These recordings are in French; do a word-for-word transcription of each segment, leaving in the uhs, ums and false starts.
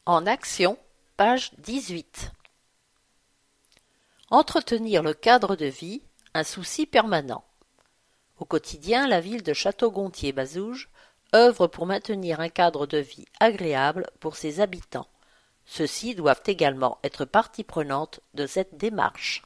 En action, page dix-huit. Entretenir le cadre de vie, un souci permanent. Au quotidien, la ville de Château-Gontier-Bazouges œuvre pour maintenir un cadre de vie agréable pour ses habitants. Ceux-ci doivent également être partie prenante de cette démarche.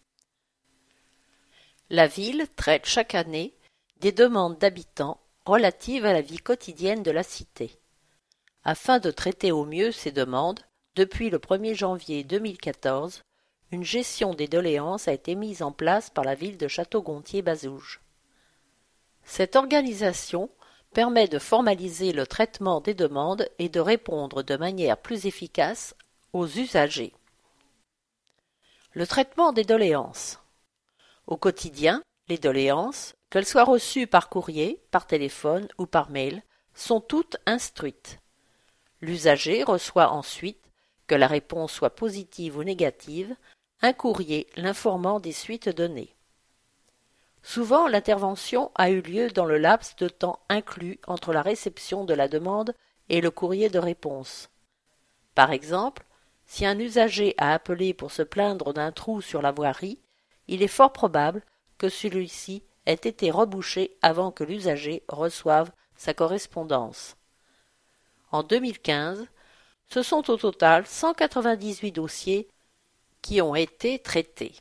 La ville traite chaque année des demandes d'habitants relatives à la vie quotidienne de la cité. Afin de traiter au mieux ces demandes, depuis le premier janvier deux mille quatorze, une gestion des doléances a été mise en place par la ville de Château-Gontier-Bazouges. Cette organisation permet de formaliser le traitement des demandes et de répondre de manière plus efficace aux usagers. Le traitement des doléances. Au quotidien, les doléances, qu'elles soient reçues par courrier, par téléphone ou par mail, sont toutes instruites. L'usager reçoit ensuite, que la réponse soit positive ou négative, un courrier l'informant des suites données. Souvent, l'intervention a eu lieu dans le laps de temps inclus entre la réception de la demande et le courrier de réponse. Par exemple, si un usager a appelé pour se plaindre d'un trou sur la voirie, il est fort probable que celui-ci ait été rebouché avant que l'usager reçoive sa correspondance. En deux mille quinze, ce sont au total cent quatre-vingt-dix-huit dossiers qui ont été traités.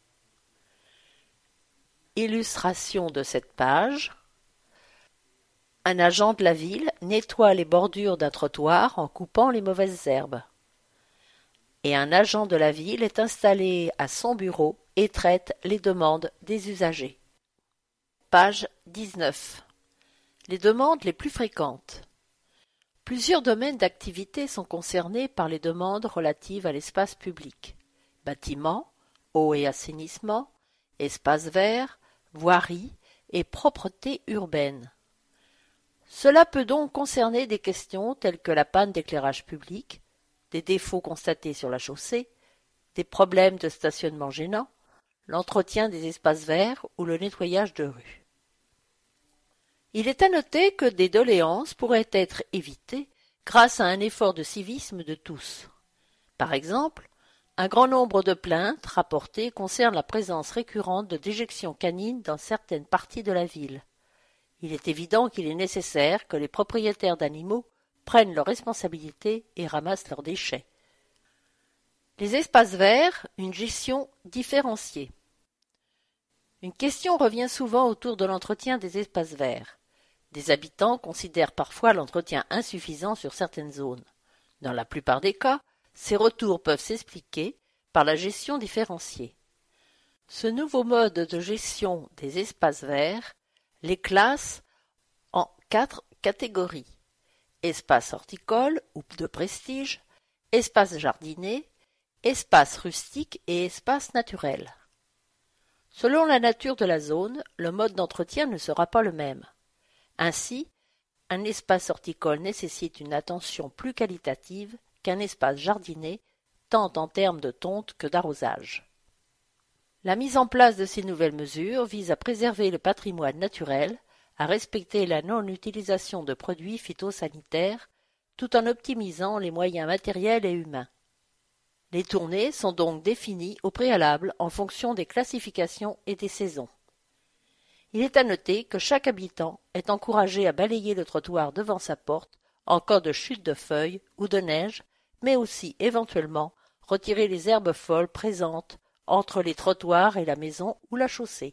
Illustration de cette page. Un agent de la ville nettoie les bordures d'un trottoir en coupant les mauvaises herbes. Et un agent de la ville est installé à son bureau et traite les demandes des usagers. Page dix-neuf. Les demandes les plus fréquentes. Plusieurs domaines d'activité sont concernés par les demandes relatives à l'espace public. Bâtiments, eau et assainissement, espaces verts, voirie et propreté urbaine. Cela peut donc concerner des questions telles que la panne d'éclairage public, des défauts constatés sur la chaussée, des problèmes de stationnement gênants, l'entretien des espaces verts ou le nettoyage de rues. Il est à noter que des doléances pourraient être évitées grâce à un effort de civisme de tous. Par exemple, un grand nombre de plaintes rapportées concernent la présence récurrente de déjections canines dans certaines parties de la ville. Il est évident qu'il est nécessaire que les propriétaires d'animaux prennent leurs responsabilités et ramassent leurs déchets. Les espaces verts, une gestion différenciée. Une question revient souvent autour de l'entretien des espaces verts. Des habitants considèrent parfois l'entretien insuffisant sur certaines zones. Dans la plupart des cas, ces retours peuvent s'expliquer par la gestion différenciée. Ce nouveau mode de gestion des espaces verts les classe en quatre catégories: espaces horticoles ou de prestige, espaces jardinés, espaces rustiques et espaces naturels. Selon la nature de la zone, le mode d'entretien ne sera pas le même. Ainsi, un espace horticole nécessite une attention plus qualitative qu'un espace jardiné, tant en termes de tonte que d'arrosage. La mise en place de ces nouvelles mesures vise à préserver le patrimoine naturel, à respecter la non-utilisation de produits phytosanitaires, tout en optimisant les moyens matériels et humains. Les tournées sont donc définies au préalable en fonction des classifications et des saisons. Il est à noter que chaque habitant est encouragé à balayer le trottoir devant sa porte en cas de chute de feuilles ou de neige, mais aussi éventuellement retirer les herbes folles présentes entre les trottoirs et la maison ou la chaussée.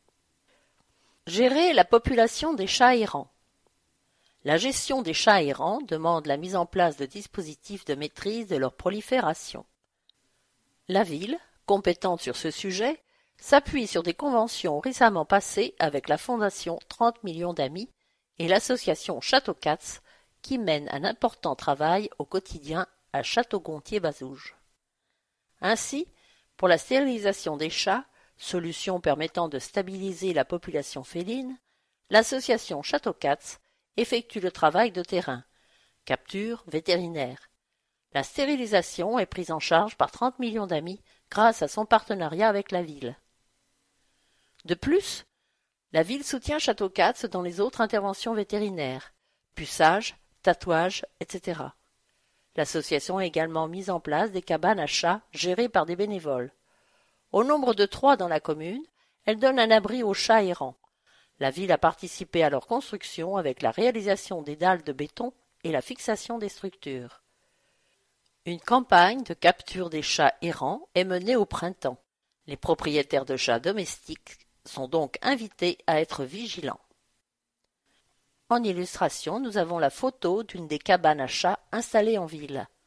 Gérer la population des chats errants. La gestion des chats errants demande la mise en place de dispositifs de maîtrise de leur prolifération. La ville, compétente sur ce sujet, s'appuie sur des conventions récemment passées avec la Fondation trente millions d'amis et l'association Château-Cats, qui mène un important travail au quotidien à Château-Gontier-Bazouges. Ainsi, pour la stérilisation des chats, solution permettant de stabiliser la population féline, l'association Château-Cats effectue le travail de terrain, capture vétérinaire. La stérilisation est prise en charge par trente millions d'amis grâce à son partenariat avec la ville. De plus, la ville soutient Château-Cats dans les autres interventions vétérinaires, puçage, tatouage, et cetera. L'association a également mis en place des cabanes à chats gérées par des bénévoles. Au nombre de trois dans la commune, elles donnent un abri aux chats errants. La ville a participé à leur construction avec la réalisation des dalles de béton et la fixation des structures. Une campagne de capture des chats errants est menée au printemps. Les propriétaires de chats domestiques sont donc invités à être vigilants. En illustration, nous avons la photo d'une des cabanes à chats installées en ville.